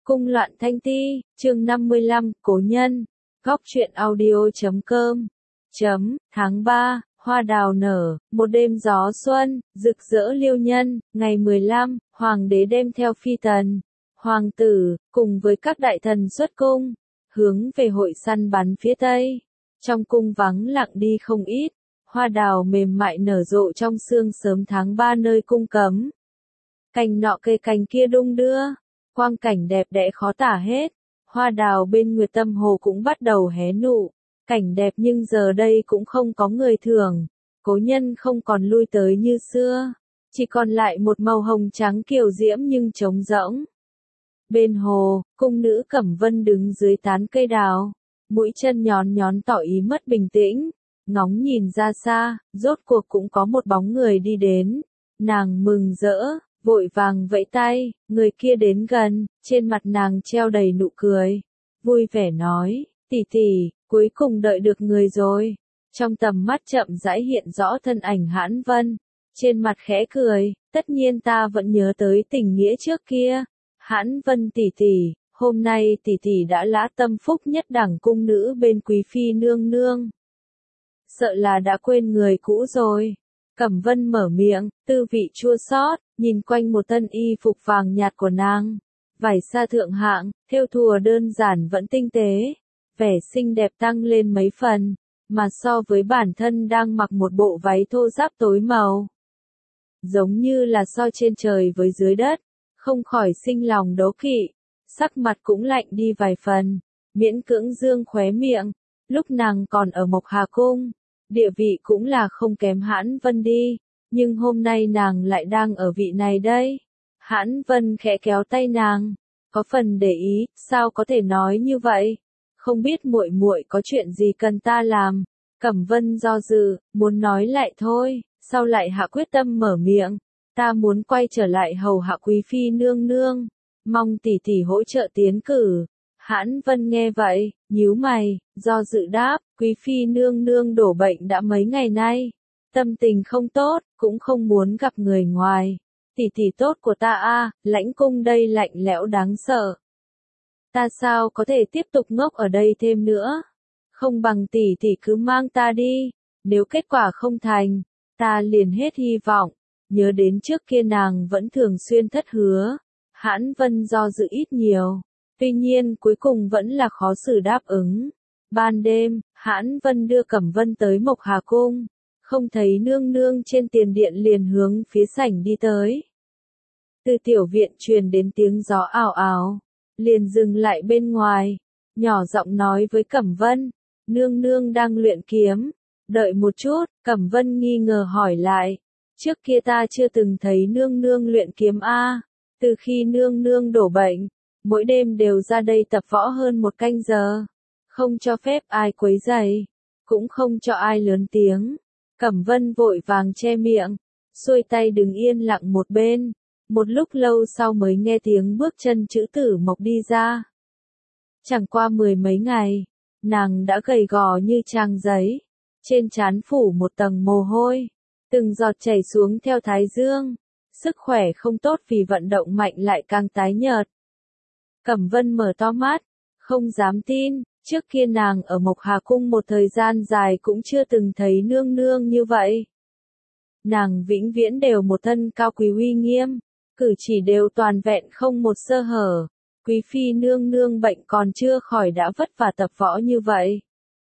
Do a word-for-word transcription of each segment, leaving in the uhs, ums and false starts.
Cung loạn thanh ti, chương năm mươi lăm, cố nhân, góc truyện audio chấm com, chấm, tháng ba, hoa đào nở, một đêm gió xuân, rực rỡ liêu nhân, ngày mười lăm, hoàng đế đem theo phi tần, hoàng tử, cùng với các đại thần xuất cung, hướng về hội săn bắn phía tây. Trong cung vắng lặng đi không ít, hoa đào mềm mại nở rộ trong sương sớm tháng ba nơi cung cấm. Cành nọ cây cành kia đung đưa, quang cảnh đẹp đẽ khó tả hết. Hoa đào bên Nguyệt Tâm Hồ cũng bắt đầu hé nụ, cảnh đẹp nhưng giờ đây cũng không có người thường, cố nhân không còn lui tới như xưa, chỉ còn lại một màu hồng trắng kiều diễm nhưng trống rỗng. Bên hồ, cung nữ Cẩm Vân đứng dưới tán cây đào, mũi chân nhón nhón tỏ ý mất bình tĩnh, ngóng nhìn ra xa, rốt cuộc cũng có một bóng người đi đến, nàng mừng rỡ, vội vàng vẫy tay, người kia đến gần, trên mặt nàng treo đầy nụ cười, vui vẻ nói, tỷ tỷ, cuối cùng đợi được người rồi. Trong tầm mắt chậm rãi hiện rõ thân ảnh Hãn Vân, trên mặt khẽ cười, tất nhiên ta vẫn nhớ tới tình nghĩa trước kia. Hãn Vân tỷ tỷ, hôm nay tỷ tỷ đã lã tâm phúc nhất đẳng cung nữ bên quý phi nương nương. Sợ là đã quên người cũ rồi. Cẩm Vân mở miệng, tư vị chua xót, nhìn quanh một thân y phục vàng nhạt của nàng. Vải sa thượng hạng, thêu thùa đơn giản vẫn tinh tế, vẻ xinh đẹp tăng lên mấy phần, mà so với bản thân đang mặc một bộ váy thô ráp tối màu. Giống như là so trên trời với dưới đất, không khỏi sinh lòng đố kỵ, sắc mặt cũng lạnh đi vài phần, miễn cưỡng dương khóe miệng, lúc nàng còn ở Mộc Hà Cung. Địa vị cũng là không kém Hãn Vân đi, nhưng hôm nay nàng lại đang ở vị này đây. Hãn Vân khẽ kéo tay nàng, có phần để ý, sao có thể nói như vậy? Không biết muội muội có chuyện gì cần ta làm? Cẩm Vân do dự, muốn nói lại thôi, sau lại hạ quyết tâm mở miệng, ta muốn quay trở lại hầu hạ quý phi nương nương, mong tỷ tỷ hỗ trợ tiến cử. Hãn Vân nghe vậy, nhíu mày, do dự đáp, quý phi nương nương đổ bệnh đã mấy ngày nay, tâm tình không tốt, cũng không muốn gặp người ngoài. Tỷ tỷ tốt của ta a, lãnh cung đây lạnh lẽo đáng sợ. Ta sao có thể tiếp tục ngốc ở đây thêm nữa? Không bằng tỷ tỷ cứ mang ta đi, nếu kết quả không thành, ta liền hết hy vọng. Nhớ đến trước kia nàng vẫn thường xuyên thất hứa, Hãn Vân do dự ít nhiều. Tuy nhiên cuối cùng vẫn là khó xử đáp ứng. Ban đêm, Hãn Vân đưa Cẩm Vân tới Mộc Hà Cung, không thấy nương nương trên tiền điện liền hướng phía sảnh đi tới. Từ tiểu viện truyền đến tiếng gió ào ào, liền dừng lại bên ngoài, nhỏ giọng nói với Cẩm Vân, nương nương đang luyện kiếm, đợi một chút. Cẩm Vân nghi ngờ hỏi lại, trước kia ta chưa từng thấy nương nương luyện kiếm a, từ khi nương nương đổ bệnh, mỗi đêm đều ra đây tập võ hơn một canh giờ, không cho phép ai quấy rầy, cũng không cho ai lớn tiếng. Cẩm Vân vội vàng che miệng, xuôi tay đứng yên lặng một bên, một lúc lâu sau mới nghe tiếng bước chân Trữ Tử Mộc đi ra. Chẳng qua mười mấy ngày, nàng đã gầy gò như trang giấy, trên trán phủ một tầng mồ hôi, từng giọt chảy xuống theo thái dương, sức khỏe không tốt vì vận động mạnh lại càng tái nhợt. Cẩm Vân mở to mắt, không dám tin, trước kia nàng ở Mộc Hà Cung một thời gian dài cũng chưa từng thấy nương nương như vậy. Nàng vĩnh viễn đều một thân cao quý uy nghiêm, cử chỉ đều toàn vẹn không một sơ hở, quý phi nương nương bệnh còn chưa khỏi đã vất vả tập võ như vậy.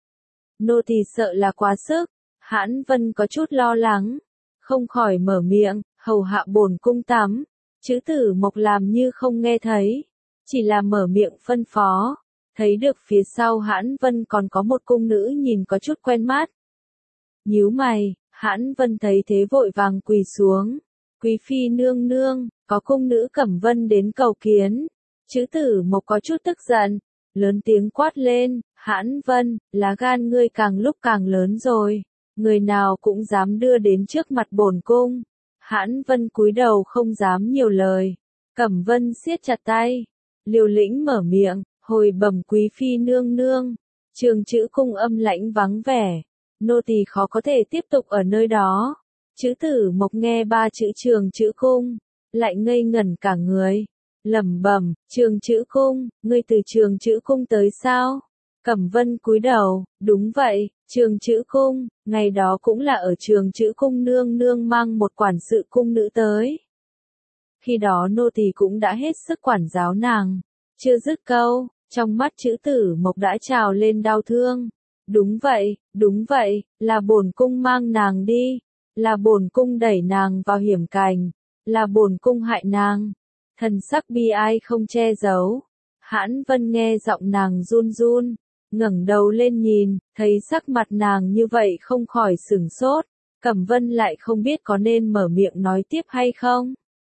Nô tỳ sợ là quá sức. Hãn Vân có chút lo lắng, không khỏi mở miệng, hầu hạ bổn cung tắm. Trữ Tử Mộc làm như không nghe thấy, chỉ là mở miệng phân phó, thấy được phía sau Hãn Vân còn có một cung nữ nhìn có chút quen mắt. Nhíu mày, Hãn Vân thấy thế vội vàng quỳ xuống, quý phi nương nương, có cung nữ Cẩm Vân đến cầu kiến. Trữ Tử Mộc có chút tức giận, lớn tiếng quát lên, Hãn Vân, lá gan ngươi càng lúc càng lớn rồi, người nào cũng dám đưa đến trước mặt bổn cung. Hãn Vân cúi đầu không dám nhiều lời, Cẩm Vân siết chặt tay, liều lĩnh mở miệng, hồi bẩm quý phi nương nương, trường Trữ cung âm lãnh vắng vẻ, nô tỳ khó có thể tiếp tục ở nơi đó. Trữ Tử Mộc nghe ba chữ trường Trữ cung, lại ngây ngẩn cả người, lẩm bẩm, Trường Chữ Cung, ngươi từ Trường Chữ Cung tới sao? Cẩm Vân cúi đầu, đúng vậy, Trường Chữ Cung, ngày đó cũng là ở Trường Chữ Cung nương nương mang một quản sự cung nữ tới. Khi đó nô tỳ cũng đã hết sức quản giáo nàng. Chưa dứt câu, trong mắt Chữ Tử Mộc đã trào lên đau thương. Đúng vậy, đúng vậy, là bổn cung mang nàng đi, là bổn cung đẩy nàng vào hiểm cảnh, là bổn cung hại nàng. Thần sắc bi ai không che giấu. Hãn Vân nghe giọng nàng run run, ngẩng đầu lên nhìn, thấy sắc mặt nàng như vậy không khỏi sửng sốt. Cẩm Vân lại không biết có nên mở miệng nói tiếp hay không.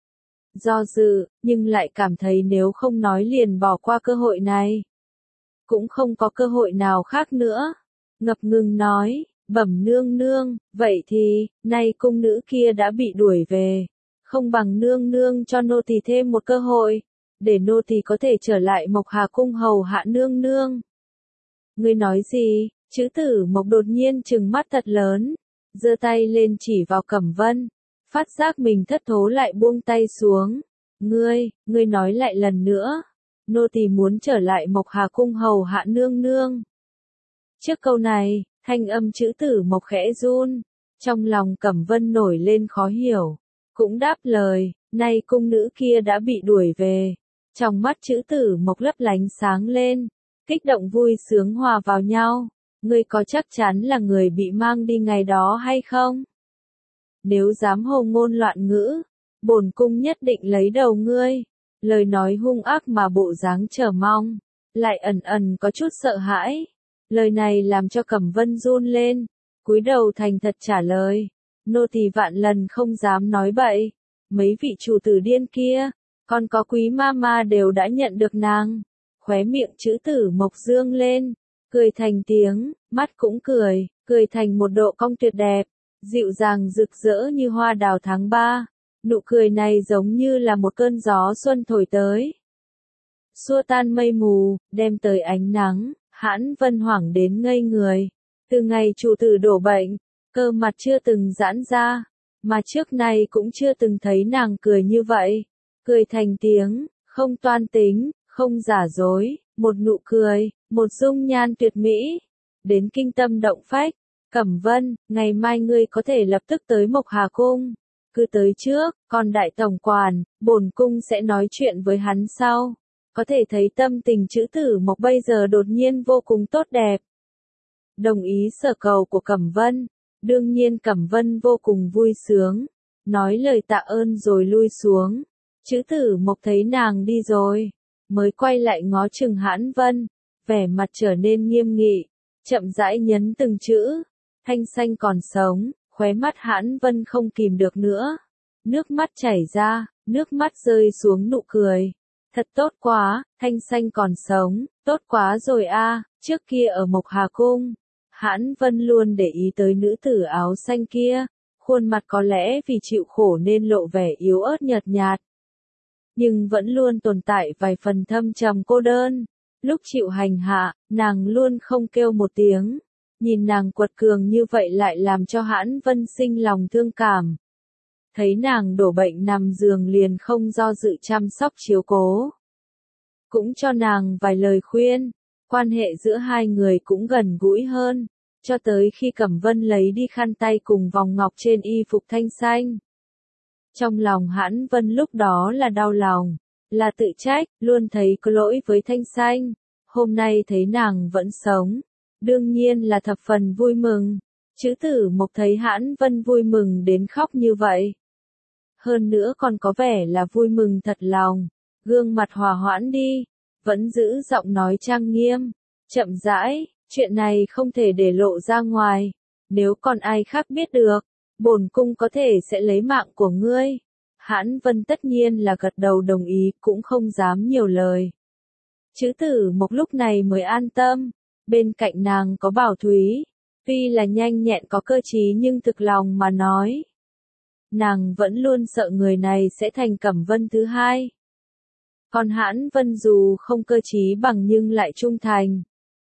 Do dự, nhưng lại cảm thấy nếu không nói liền bỏ qua cơ hội này. Cũng không có cơ hội nào khác nữa. Ngập ngừng nói, bẩm nương nương, vậy thì, nay cung nữ kia đã bị đuổi về. Không bằng nương nương cho nô tỳ thêm một cơ hội, để nô tỳ có thể trở lại Mộc Hà cung hầu hạ nương nương. Ngươi nói gì? Chữ Tử Mộc đột nhiên trừng mắt thật lớn, giơ tay lên chỉ vào Cẩm Vân, phát giác mình thất thố lại buông tay xuống. Ngươi, ngươi nói lại lần nữa, nô tỳ muốn trở lại Mộc Hà cung hầu hạ nương nương. Trước câu này, thanh âm Chữ Tử Mộc khẽ run, trong lòng Cẩm Vân nổi lên khó hiểu, cũng đáp lời, nay cung nữ kia đã bị đuổi về. Trong mắt Chữ Tử Mộc lấp lánh sáng lên, kích động vui sướng hòa vào nhau. Ngươi có chắc chắn là người bị mang đi ngày đó hay không? Nếu dám hồ ngôn loạn ngữ, bổn cung nhất định lấy đầu ngươi. Lời nói hung ác mà bộ dáng chờ mong, lại ẩn ẩn có chút sợ hãi. Lời này làm cho Cẩm Vân run lên, cúi đầu thành thật trả lời. Nô tỳ vạn lần không dám nói bậy. Mấy vị chủ tử điên kia, còn có Quý ma ma đều đã nhận được nàng. Khóe miệng Chữ Tử Mộc dương lên, cười thành tiếng, mắt cũng cười, cười thành một độ cong tuyệt đẹp, dịu dàng rực rỡ như hoa đào tháng ba. Nụ cười này giống như là một cơn gió xuân thổi tới, xua tan mây mù, đem tới ánh nắng. Hãn Vân hoảng đến ngây người. Từ ngày chủ tử đổ bệnh, cơ mặt chưa từng giãn ra, mà trước nay cũng chưa từng thấy nàng cười như vậy. Cười thành tiếng, không toan tính, không giả dối, một nụ cười, một dung nhan tuyệt mỹ, đến kinh tâm động phách. Cẩm Vân, ngày mai ngươi có thể lập tức tới Mộc Hà cung. Cứ tới trước, còn đại tổng quản, bổn cung sẽ nói chuyện với hắn sau. Có thể thấy tâm tình Chữ Tử Mộc bây giờ đột nhiên vô cùng tốt đẹp. Đồng ý sở cầu của Cẩm Vân, đương nhiên Cẩm Vân vô cùng vui sướng, nói lời tạ ơn rồi lui xuống. Chữ Tử Mộc thấy nàng đi rồi, mới quay lại ngó chừng Hãn Vân, vẻ mặt trở nên nghiêm nghị, chậm rãi nhấn từng chữ. Thanh Xanh còn sống. Khóe mắt Hãn Vân không kìm được nữa, nước mắt chảy ra, nước mắt rơi xuống nụ cười. Thật tốt quá, Thanh Xanh còn sống, tốt quá rồi a. Trước kia ở Mộc Hà cung, Hãn Vân luôn để ý tới nữ tử áo xanh kia, khuôn mặt có lẽ vì chịu khổ nên lộ vẻ yếu ớt nhợt nhạt, nhưng vẫn luôn tồn tại vài phần thâm trầm cô đơn. Lúc chịu hành hạ, nàng luôn không kêu một tiếng. Nhìn nàng quật cường như vậy lại làm cho Hãn Vân sinh lòng thương cảm. Thấy nàng đổ bệnh nằm giường liền không do dự chăm sóc chiếu cố. Cũng cho nàng vài lời khuyên, quan hệ giữa hai người cũng gần gũi hơn, cho tới khi Cẩm Vân lấy đi khăn tay cùng vòng ngọc trên y phục Thanh Xanh. Trong lòng Hãn Vân lúc đó là đau lòng, là tự trách, luôn thấy có lỗi với Thanh Xanh. Hôm nay thấy nàng vẫn sống, đương nhiên là thập phần vui mừng. Chữ Tử Mộc thấy Hãn Vân vui mừng đến khóc như vậy. Hơn nữa còn có vẻ là vui mừng thật lòng, gương mặt hòa hoãn đi, vẫn giữ giọng nói trang nghiêm, chậm rãi, chuyện này không thể để lộ ra ngoài, nếu còn ai khác biết được, bổn cung có thể sẽ lấy mạng của ngươi. Hãn Vân tất nhiên là gật đầu đồng ý, cũng không dám nhiều lời. Chữ Tử Mộc lúc này mới an tâm. Bên cạnh nàng có Bảo Thúy, tuy là nhanh nhẹn có cơ trí nhưng thực lòng mà nói, nàng vẫn luôn sợ người này sẽ thành Cẩm Vân thứ hai. Còn Hãn Vân dù không cơ trí bằng nhưng lại trung thành,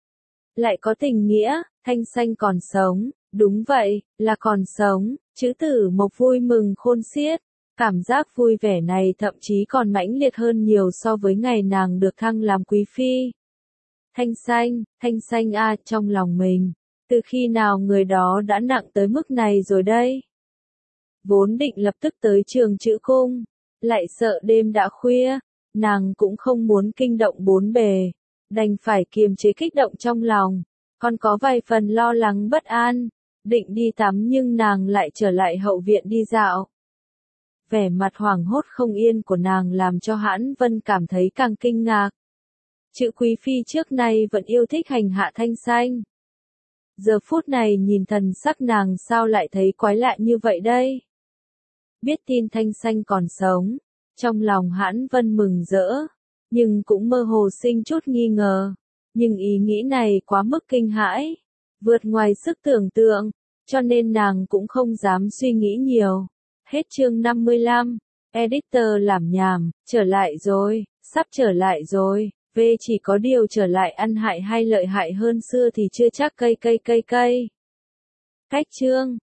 lại có tình nghĩa. Thanh Xanh còn sống, đúng vậy, là còn sống. Chữ Tử Mộc vui mừng khôn xiết, Cảm giác vui vẻ này thậm chí còn mãnh liệt hơn nhiều so với ngày nàng được thăng làm quý phi. Thanh Xanh, Thanh Xanh a, trong lòng mình, từ khi nào người đó đã nặng tới mức này rồi đây? Vốn định lập tức tới trường chữ cung, lại sợ đêm đã khuya, nàng cũng không muốn kinh động bốn bề, đành phải kiềm chế kích động trong lòng, còn có vài phần lo lắng bất an, định đi tắm nhưng nàng lại trở lại hậu viện đi dạo. Vẻ mặt hoảng hốt không yên của nàng làm cho Hãn Vân cảm thấy càng kinh ngạc. Chữ quý phi trước nay vẫn yêu thích hành hạ Thanh Xanh. Giờ phút này nhìn thần sắc nàng sao lại thấy quái lạ như vậy đây? Biết tin Thanh Xanh còn sống, trong lòng Hãn Vân mừng rỡ, nhưng cũng mơ hồ sinh chút nghi ngờ. Nhưng ý nghĩ này quá mức kinh hãi, vượt ngoài sức tưởng tượng, cho nên nàng cũng không dám suy nghĩ nhiều. Hết chương năm mươi lăm, editor làm nhảm, trở lại rồi, sắp trở lại rồi, về chỉ có điều trở lại ăn hại hay lợi hại hơn xưa thì chưa chắc cây cây cây cây. Cách chương